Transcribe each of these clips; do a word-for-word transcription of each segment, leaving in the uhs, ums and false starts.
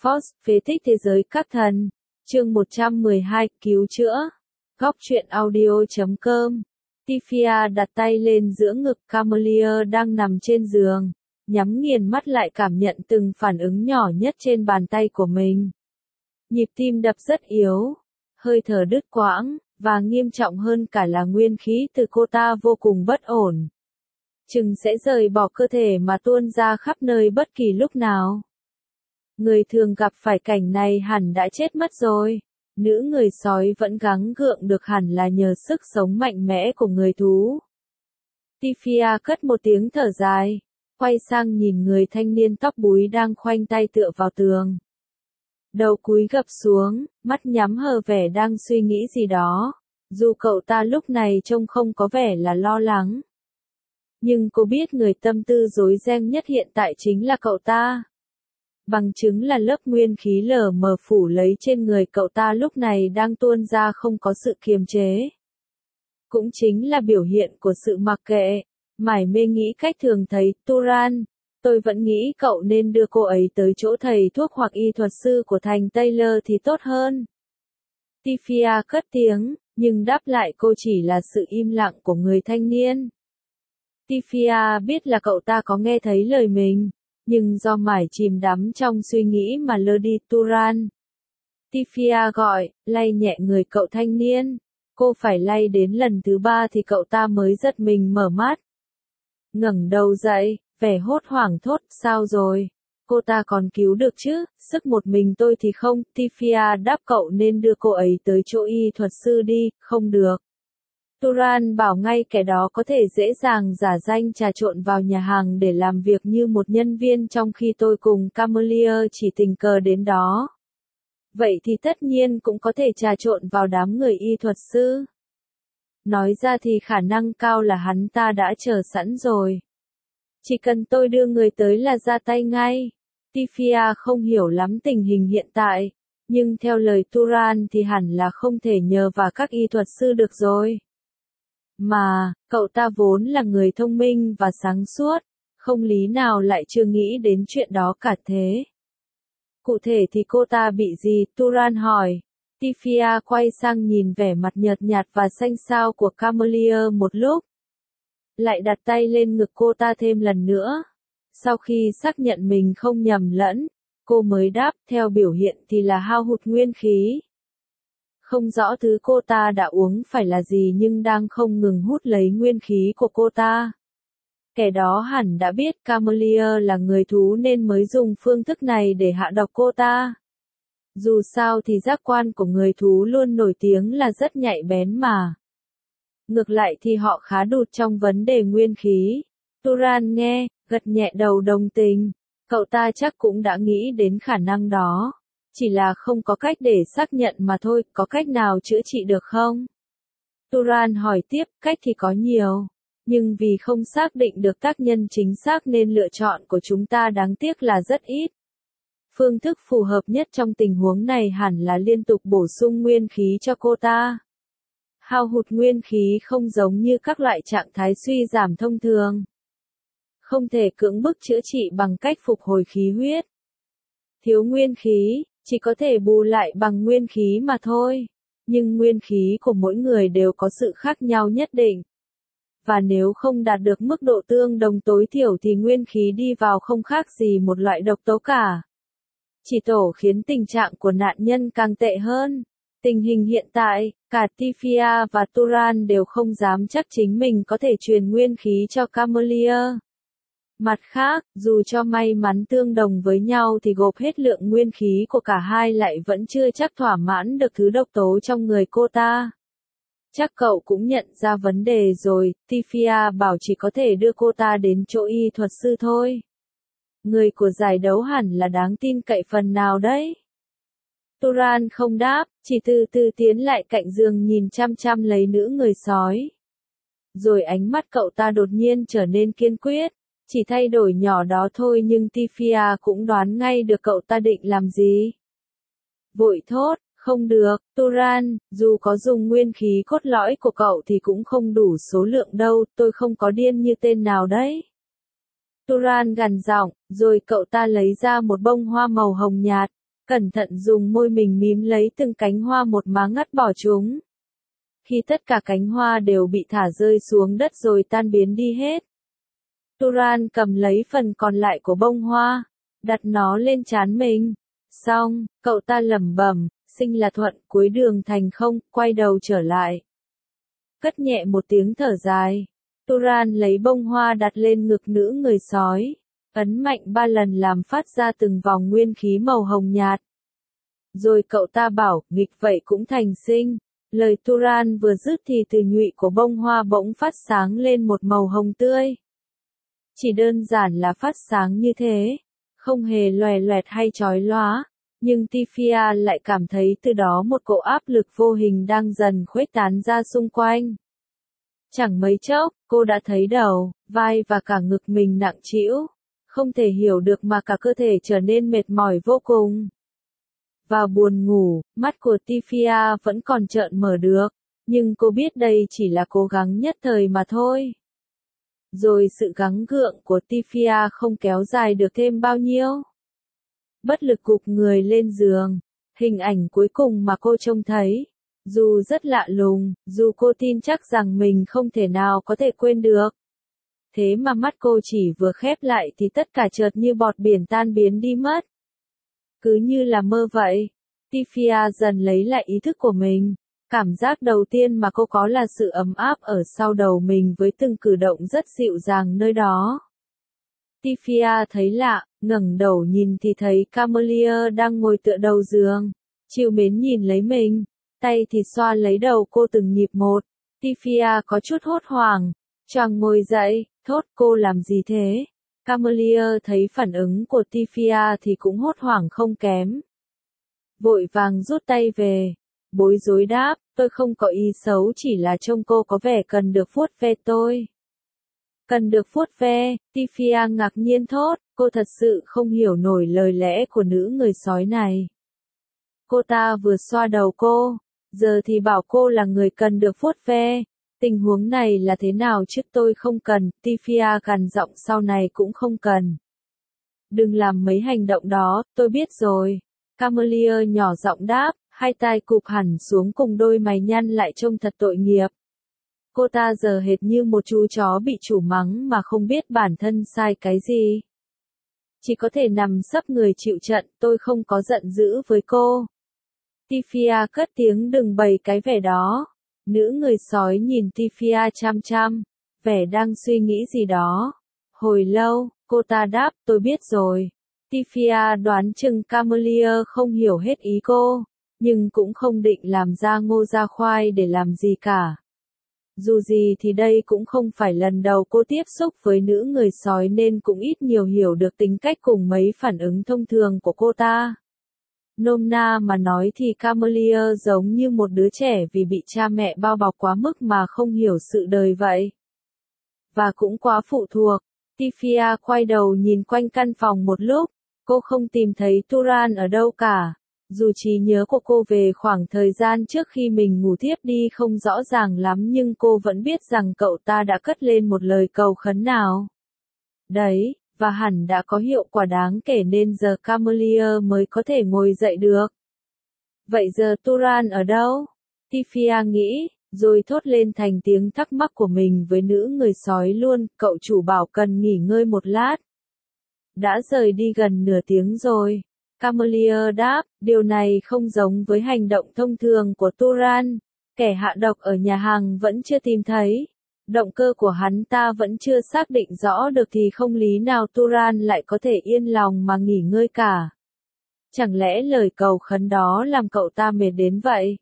Force, phế tích thế giới các thần. Chương một trăm mười hai, cứu chữa. Góc truyện audio chấm com. Tifia đặt tay lên giữa ngực Camelia đang nằm trên giường, nhắm nghiền mắt lại cảm nhận từng phản ứng nhỏ nhất trên bàn tay của mình. Nhịp tim đập rất yếu, hơi thở đứt quãng, và nghiêm trọng hơn cả là nguyên khí từ cô ta vô cùng bất ổn. Chừng sẽ rời bỏ cơ thể mà tuôn ra khắp nơi bất kỳ lúc nào. Người thường gặp phải cảnh này hẳn đã chết mất rồi. Nữ người sói vẫn gắng gượng được hẳn là nhờ sức sống mạnh mẽ của người thú. Tifia cất một tiếng thở dài, quay sang nhìn người thanh niên tóc búi đang khoanh tay tựa vào tường. Đầu cúi gập xuống, mắt nhắm hờ vẻ đang suy nghĩ gì đó, dù cậu ta lúc này trông không có vẻ là lo lắng. Nhưng cô biết người tâm tư rối ren nhất hiện tại chính là cậu ta. Bằng chứng là lớp nguyên khí lờ mờ phủ lấy trên người cậu ta lúc này đang tuôn ra không có sự kiềm chế. Cũng chính là biểu hiện của sự mặc kệ, mải mê nghĩ cách thường thấy. Turan, tôi vẫn nghĩ cậu nên đưa cô ấy tới chỗ thầy thuốc hoặc y thuật sư của thành Taylor thì tốt hơn. Tifia cất tiếng, nhưng đáp lại cô chỉ là sự im lặng của người thanh niên. Tifia biết là cậu ta có nghe thấy lời mình, nhưng do mải chìm đắm trong suy nghĩ mà lơ đi. Turan. Tifia gọi, lay nhẹ người cậu thanh niên. Cô phải lay đến lần thứ ba thì cậu ta mới giật mình mở mắt. Ngẩng đầu dậy, vẻ hốt hoảng thốt, sao rồi? Cô ta còn cứu được chứ, sức một mình tôi thì không. Tifia đáp cậu nên đưa cô ấy tới chỗ y thuật sư đi. Không được. Turan bảo ngay kẻ đó có thể dễ dàng giả danh trà trộn vào nhà hàng để làm việc như một nhân viên trong khi tôi cùng Camelia chỉ tình cờ đến đó. Vậy thì tất nhiên cũng có thể trà trộn vào đám người y thuật sư. Nói ra thì khả năng cao là hắn ta đã chờ sẵn rồi. Chỉ cần tôi đưa người tới là ra tay ngay. Tifia không hiểu lắm tình hình hiện tại, nhưng theo lời Turan thì hẳn là không thể nhờ vào các y thuật sư được rồi. Mà, cậu ta vốn là người thông minh và sáng suốt, không lý nào lại chưa nghĩ đến chuyện đó cả thế. Cụ thể thì cô ta bị gì? Turan hỏi. Tifia quay sang nhìn vẻ mặt nhợt nhạt và xanh xao của Camelia một lúc. Lại đặt tay lên ngực cô ta thêm lần nữa. Sau khi xác nhận mình không nhầm lẫn, cô mới đáp, theo biểu hiện thì là hao hụt nguyên khí. Không rõ thứ cô ta đã uống phải là gì nhưng đang không ngừng hút lấy nguyên khí của cô ta. Kẻ đó hẳn đã biết Camelia là người thú nên mới dùng phương thức này để hạ độc cô ta. Dù sao thì giác quan của người thú luôn nổi tiếng là rất nhạy bén mà. Ngược lại thì họ khá đụt trong vấn đề nguyên khí. Turan nghe, gật nhẹ đầu đồng tình. Cậu ta chắc cũng đã nghĩ đến khả năng đó. Chỉ là không có cách để xác nhận mà thôi, có cách nào chữa trị được không? Turan hỏi tiếp, cách thì có nhiều. Nhưng vì không xác định được tác nhân chính xác nên lựa chọn của chúng ta đáng tiếc là rất ít. Phương thức phù hợp nhất trong tình huống này hẳn là liên tục bổ sung nguyên khí cho cô ta. Hao hụt nguyên khí không giống như các loại trạng thái suy giảm thông thường. Không thể cưỡng bức chữa trị bằng cách phục hồi khí huyết. Thiếu nguyên khí, chỉ có thể bù lại bằng nguyên khí mà thôi. Nhưng nguyên khí của mỗi người đều có sự khác nhau nhất định. Và nếu không đạt được mức độ tương đồng tối thiểu thì nguyên khí đi vào không khác gì một loại độc tố cả. Chỉ tổ khiến tình trạng của nạn nhân càng tệ hơn. Tình hình hiện tại, cả Tifia và Turan đều không dám chắc chính mình có thể truyền nguyên khí cho Camelia. Mặt khác, dù cho may mắn tương đồng với nhau thì gộp hết lượng nguyên khí của cả hai lại vẫn chưa chắc thỏa mãn được thứ độc tố trong người cô ta. Chắc cậu cũng nhận ra vấn đề rồi, Tifia bảo chỉ có thể đưa cô ta đến chỗ y thuật sư thôi. Người của giải đấu hẳn là đáng tin cậy phần nào đấy. Turan không đáp, chỉ từ từ tiến lại cạnh giường nhìn chăm chăm lấy nữ người sói. Rồi ánh mắt cậu ta đột nhiên trở nên kiên quyết. Chỉ thay đổi nhỏ đó thôi nhưng Tifia cũng đoán ngay được cậu ta định làm gì. Vội thốt, không được, Turan, dù có dùng nguyên khí cốt lõi của cậu thì cũng không đủ số lượng đâu, tôi không có điên như tên nào đấy. Turan gằn giọng, rồi cậu ta lấy ra một bông hoa màu hồng nhạt, cẩn thận dùng môi mình mím lấy từng cánh hoa một má ngắt bỏ chúng. Khi tất cả cánh hoa đều bị thả rơi xuống đất rồi tan biến đi hết, Turan cầm lấy phần còn lại của bông hoa, đặt nó lên trán mình. Xong, cậu ta lẩm bẩm, sinh là thuận, cuối đường thành không, quay đầu trở lại. Cất nhẹ một tiếng thở dài. Turan lấy bông hoa đặt lên ngực nữ người sói, ấn mạnh ba lần làm phát ra từng vòng nguyên khí màu hồng nhạt. Rồi cậu ta bảo, nghịch vậy cũng thành sinh. Lời Turan vừa dứt thì từ nhụy của bông hoa bỗng phát sáng lên một màu hồng tươi. Chỉ đơn giản là phát sáng như thế, không hề loè loẹt hay chói lóa, nhưng Tifia lại cảm thấy từ đó một cỗ áp lực vô hình đang dần khuếch tán ra xung quanh. Chẳng mấy chốc, cô đã thấy đầu, vai và cả ngực mình nặng trĩu, không thể hiểu được mà cả cơ thể trở nên mệt mỏi vô cùng. Vào buồn ngủ, mắt của Tifia vẫn còn trợn mở được, nhưng cô biết đây chỉ là cố gắng nhất thời mà thôi. Rồi sự gắng gượng của Tifia không kéo dài được thêm bao nhiêu. Bất lực gục người lên giường, hình ảnh cuối cùng mà cô trông thấy, dù rất lạ lùng, dù cô tin chắc rằng mình không thể nào có thể quên được. Thế mà mắt cô chỉ vừa khép lại thì tất cả chợt như bọt biển tan biến đi mất. Cứ như là mơ vậy, Tifia dần lấy lại ý thức của mình. Cảm giác đầu tiên mà cô có là sự ấm áp ở sau đầu mình với từng cử động rất dịu dàng nơi đó. Tifia thấy lạ, ngẩng đầu nhìn thì thấy Camelia đang ngồi tựa đầu giường, trìu mến nhìn lấy mình, tay thì xoa lấy đầu cô từng nhịp một. Tifia có chút hốt hoảng, choàng ngồi dậy, thốt cô làm gì thế? Camelia thấy phản ứng của Tifia thì cũng hốt hoảng không kém. Vội vàng rút tay về, bối rối đáp, tôi không có ý xấu, chỉ là trông cô có vẻ cần được vuốt ve tôi. Cần được vuốt ve, Tifia ngạc nhiên thốt, cô thật sự không hiểu nổi lời lẽ của nữ người sói này. Cô ta vừa xoa đầu cô, giờ thì bảo cô là người cần được vuốt ve. Tình huống này là thế nào chứ? Tôi không cần, Tifia gằn giọng, sau này cũng không cần. Đừng làm mấy hành động đó, tôi biết rồi. Camelia nhỏ giọng đáp, hai tai cụp hẳn xuống cùng đôi mày nhăn lại trông thật tội nghiệp. Cô ta giờ hệt như một chú chó bị chủ mắng mà không biết bản thân sai cái gì. Chỉ có thể nằm sấp người chịu trận, tôi không có giận dữ với cô. Tifia cất tiếng, đừng bày cái vẻ đó. Nữ người sói nhìn Tifia chăm chăm, vẻ đang suy nghĩ gì đó. Hồi lâu, cô ta đáp, tôi biết rồi. Tifia đoán chừng Camelia không hiểu hết ý cô, nhưng cũng không định làm ra ngô ra khoai để làm gì cả. Dù gì thì đây cũng không phải lần đầu cô tiếp xúc với nữ người sói nên cũng ít nhiều hiểu được tính cách cùng mấy phản ứng thông thường của cô ta. Nôm na mà nói thì Camelia giống như một đứa trẻ vì bị cha mẹ bao bọc quá mức mà không hiểu sự đời vậy. Và cũng quá phụ thuộc. Tifia quay đầu nhìn quanh căn phòng một lúc, cô không tìm thấy Turan ở đâu cả. Dù trí nhớ của cô về khoảng thời gian trước khi mình ngủ thiếp đi không rõ ràng lắm nhưng cô vẫn biết rằng cậu ta đã cất lên một lời cầu khấn nào đấy, và hẳn đã có hiệu quả đáng kể nên giờ Camelia mới có thể ngồi dậy được. Vậy giờ Turan ở đâu? Tifia nghĩ, rồi thốt lên thành tiếng thắc mắc của mình với nữ người sói luôn, cậu chủ bảo cần nghỉ ngơi một lát. Đã rời đi gần nửa tiếng rồi. Camelia đáp, điều này không giống với hành động thông thường của Turan. Kẻ hạ độc ở nhà hàng vẫn chưa tìm thấy. Động cơ của hắn ta vẫn chưa xác định rõ được thì không lý nào Turan lại có thể yên lòng mà nghỉ ngơi cả. Chẳng lẽ lời cầu khấn đó làm cậu ta mệt đến vậy?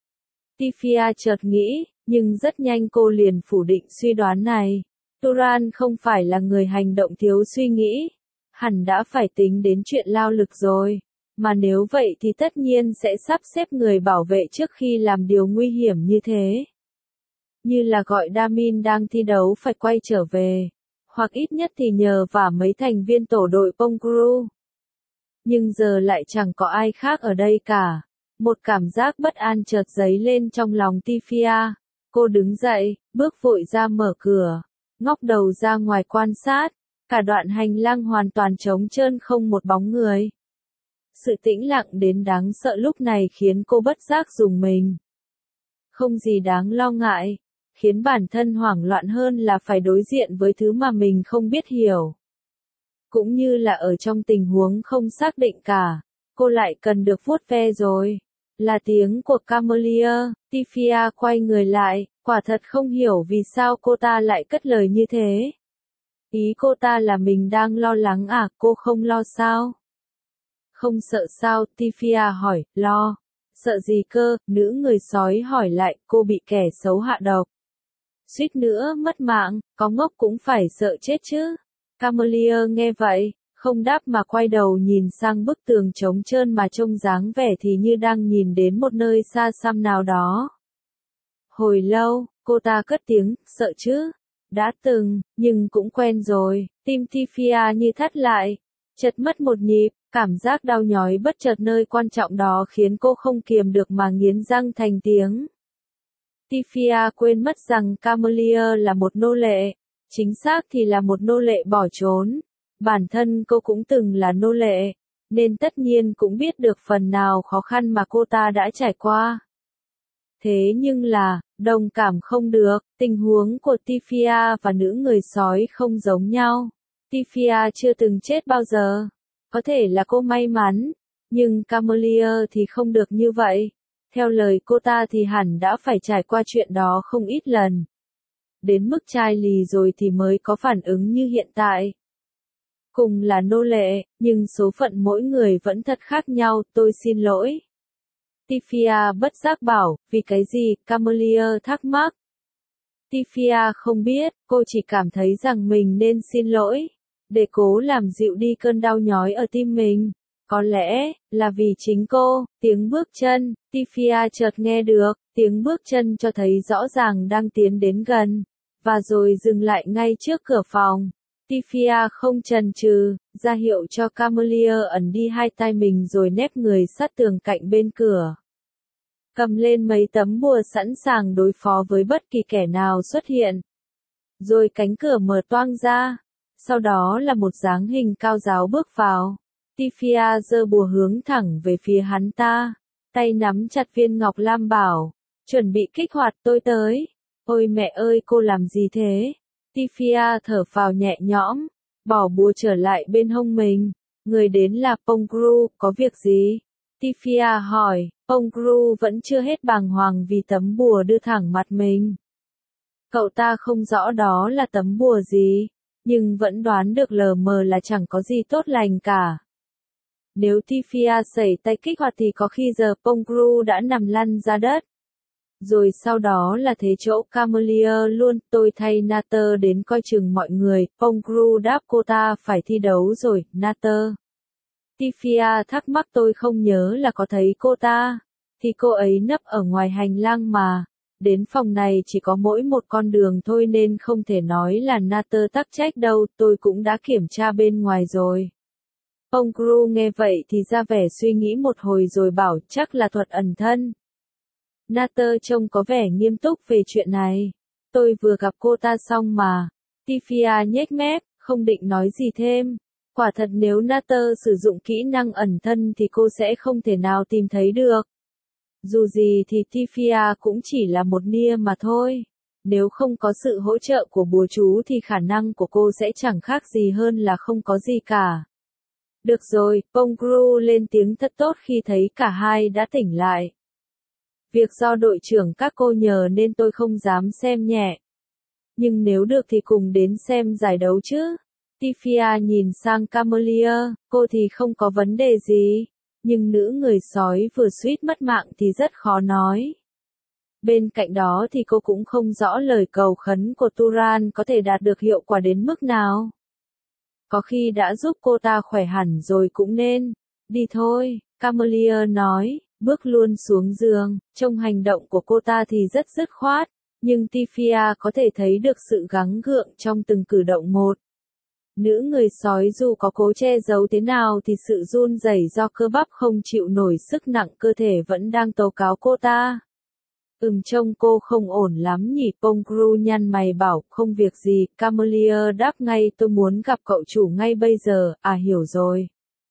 Tifia chợt nghĩ, nhưng rất nhanh cô liền phủ định suy đoán này. Turan không phải là người hành động thiếu suy nghĩ. Hẳn đã phải tính đến chuyện lao lực rồi. Mà nếu vậy thì tất nhiên sẽ sắp xếp người bảo vệ trước khi làm điều nguy hiểm như thế. Như là gọi Damin đang thi đấu phải quay trở về. Hoặc ít nhất thì nhờ vả mấy thành viên tổ đội Pongru. Nhưng giờ lại chẳng có ai khác ở đây cả. Một cảm giác bất an chợt dấy lên trong lòng Tifia. Cô đứng dậy, bước vội ra mở cửa. Ngóc đầu ra ngoài quan sát. Cả đoạn hành lang hoàn toàn trống trơn không một bóng người. Sự tĩnh lặng đến đáng sợ lúc này khiến cô bất giác rùng mình. Không gì đáng lo ngại, khiến bản thân hoảng loạn hơn là phải đối diện với thứ mà mình không biết hiểu. Cũng như là ở trong tình huống không xác định cả, cô lại cần được vuốt ve rồi. Là tiếng của Camelia, Tifia quay người lại, quả thật không hiểu vì sao cô ta lại cất lời như thế. Ý cô ta là mình đang lo lắng à, cô không lo sao? Không sợ sao, Tifia hỏi, lo. Sợ gì cơ, nữ người sói hỏi lại, cô bị kẻ xấu hạ độc. Suýt nữa mất mạng, có ngốc cũng phải sợ chết chứ. Camelia nghe vậy, không đáp mà quay đầu nhìn sang bức tường trống trơn mà trông dáng vẻ thì như đang nhìn đến một nơi xa xăm nào đó. Hồi lâu, cô ta cất tiếng, sợ chứ? Đã từng, nhưng cũng quen rồi, tim Tifia như thắt lại, chợt mất một nhịp, cảm giác đau nhói bất chợt nơi quan trọng đó khiến cô không kiềm được mà nghiến răng thành tiếng. Tifia quên mất rằng Camelia là một nô lệ, chính xác thì là một nô lệ bỏ trốn. Bản thân cô cũng từng là nô lệ, nên tất nhiên cũng biết được phần nào khó khăn mà cô ta đã trải qua. Thế nhưng là, đồng cảm không được, tình huống của Tifia và nữ người sói không giống nhau. Tifia chưa từng chết bao giờ. Có thể là cô may mắn, nhưng Camelia thì không được như vậy. Theo lời cô ta thì hẳn đã phải trải qua chuyện đó không ít lần. Đến mức chai lì rồi thì mới có phản ứng như hiện tại. Cùng là nô lệ, nhưng số phận mỗi người vẫn thật khác nhau, tôi xin lỗi. Tifia bất giác bảo, vì cái gì, Camelia thắc mắc. Tifia không biết, cô chỉ cảm thấy rằng mình nên xin lỗi, để cố làm dịu đi cơn đau nhói ở tim mình. Có lẽ, là vì chính cô, tiếng bước chân, Tifia chợt nghe được, tiếng bước chân cho thấy rõ ràng đang tiến đến gần, và rồi dừng lại ngay trước cửa phòng. Tifia không chần chừ, ra hiệu cho Camelia ẩn đi hai tay mình rồi nép người sát tường cạnh bên cửa. Cầm lên mấy tấm bùa sẵn sàng đối phó với bất kỳ kẻ nào xuất hiện. Rồi cánh cửa mở toang ra. Sau đó là một dáng hình cao ráo bước vào. Tifia giơ bùa hướng thẳng về phía hắn ta. Tay nắm chặt viên ngọc lam bảo. Chuẩn bị kích hoạt, tôi tới. Ôi mẹ ơi, cô làm gì thế? Tifia thở phào nhẹ nhõm. Bỏ bùa trở lại bên hông mình. Người đến là Pongru, có việc gì? Tifia hỏi. Pongru vẫn chưa hết bàng hoàng vì tấm bùa đưa thẳng mặt mình. Cậu ta không rõ đó là tấm bùa gì, nhưng vẫn đoán được lờ mờ là chẳng có gì tốt lành cả. Nếu Tifia sẩy tay kích hoạt thì có khi giờ Pongru đã nằm lăn ra đất. Rồi sau đó là thế chỗ Camelia luôn, tôi thay Nater đến coi chừng mọi người, Pongru đáp cô ta phải thi đấu rồi, Nater. Tifia thắc mắc tôi không nhớ là có thấy cô ta, thì cô ấy nấp ở ngoài hành lang mà. Đến phòng này chỉ có mỗi một con đường thôi nên không thể nói là Nater tắc trách đâu, tôi cũng đã kiểm tra bên ngoài rồi. Pongru nghe vậy thì ra vẻ suy nghĩ một hồi rồi bảo chắc là thuật ẩn thân. Nater trông có vẻ nghiêm túc về chuyện này. Tôi vừa gặp cô ta xong mà. Tifia nhếch mép, không định nói gì thêm. Quả thật nếu Nater sử dụng kỹ năng ẩn thân thì cô sẽ không thể nào tìm thấy được. Dù gì thì Tifia cũng chỉ là một nia mà thôi. Nếu không có sự hỗ trợ của bùa chú thì khả năng của cô sẽ chẳng khác gì hơn là không có gì cả. Được rồi, Pongru lên tiếng thật tốt khi thấy cả hai đã tỉnh lại. Việc do đội trưởng các cô nhờ nên tôi không dám xem nhẹ. Nhưng nếu được thì cùng đến xem giải đấu chứ. Tifia nhìn sang Camelia, cô thì không có vấn đề gì. Nhưng nữ người sói vừa suýt mất mạng thì rất khó nói. Bên cạnh đó thì cô cũng không rõ lời cầu khấn của Turan có thể đạt được hiệu quả đến mức nào. Có khi đã giúp cô ta khỏe hẳn rồi cũng nên. Đi thôi, Camelia nói, bước luôn xuống giường. Trong hành động của cô ta thì rất dứt khoát, nhưng Tifia có thể thấy được sự gắng gượng trong từng cử động một. Nữ người sói dù có cố che giấu thế nào thì sự run rẩy do cơ bắp không chịu nổi sức nặng cơ thể vẫn đang tố cáo cô ta. Ừm trông cô không ổn lắm nhỉ, Pongru nhăn mày bảo, không việc gì, Camelia đáp ngay tôi muốn gặp cậu chủ ngay bây giờ, à hiểu rồi.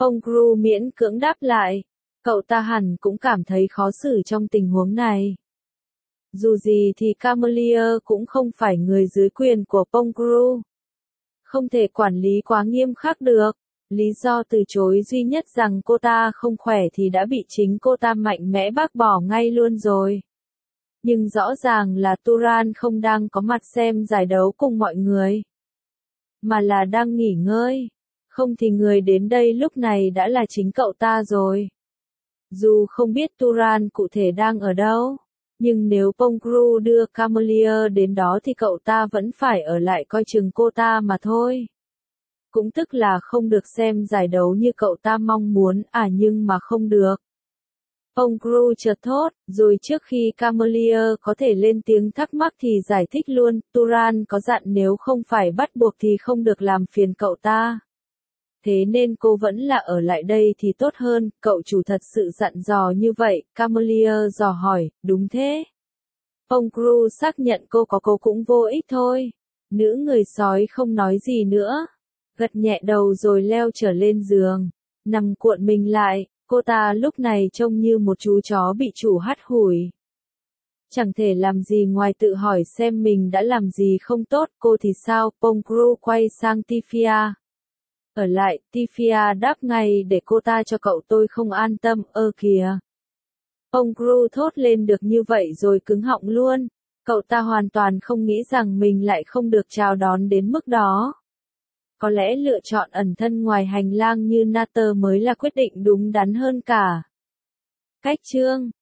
Pongru miễn cưỡng đáp lại. Cậu ta hẳn cũng cảm thấy khó xử trong tình huống này. Dù gì thì Camelier cũng không phải người dưới quyền của Pongru. Không thể quản lý quá nghiêm khắc được. Lý do từ chối duy nhất rằng cô ta không khỏe thì đã bị chính cô ta mạnh mẽ bác bỏ ngay luôn rồi. Nhưng rõ ràng là Turan không đang có mặt xem giải đấu cùng mọi người, mà là đang nghỉ ngơi. Không thì người đến đây lúc này đã là chính cậu ta rồi. Dù không biết Turan cụ thể đang ở đâu, nhưng nếu Pongru đưa Camelier đến đó thì cậu ta vẫn phải ở lại coi chừng cô ta mà thôi. Cũng tức là không được xem giải đấu như cậu ta mong muốn, à nhưng mà không được. Pongru chợt thốt, rồi trước khi Camelier có thể lên tiếng thắc mắc thì giải thích luôn, Turan có dặn nếu không phải bắt buộc thì không được làm phiền cậu ta. Thế nên cô vẫn là ở lại đây thì tốt hơn, cậu chủ thật sự dặn dò như vậy, Camelier dò hỏi, đúng thế. Pongru xác nhận cô có cô cũng vô ích thôi. Nữ người sói không nói gì nữa. Gật nhẹ đầu rồi leo trở lên giường. Nằm cuộn mình lại, cô ta lúc này trông như một chú chó bị chủ hắt hủi. Chẳng thể làm gì ngoài tự hỏi xem mình đã làm gì không tốt, cô thì sao, Pongru quay sang Tifia. Ở lại, Tifia đáp ngay để cô ta cho cậu tôi không an tâm, ơ kìa. Pongru thốt lên được như vậy rồi cứng họng luôn. Cậu ta hoàn toàn không nghĩ rằng mình lại không được chào đón đến mức đó. Có lẽ lựa chọn ẩn thân ngoài hành lang như Nater mới là quyết định đúng đắn hơn cả. Cách chương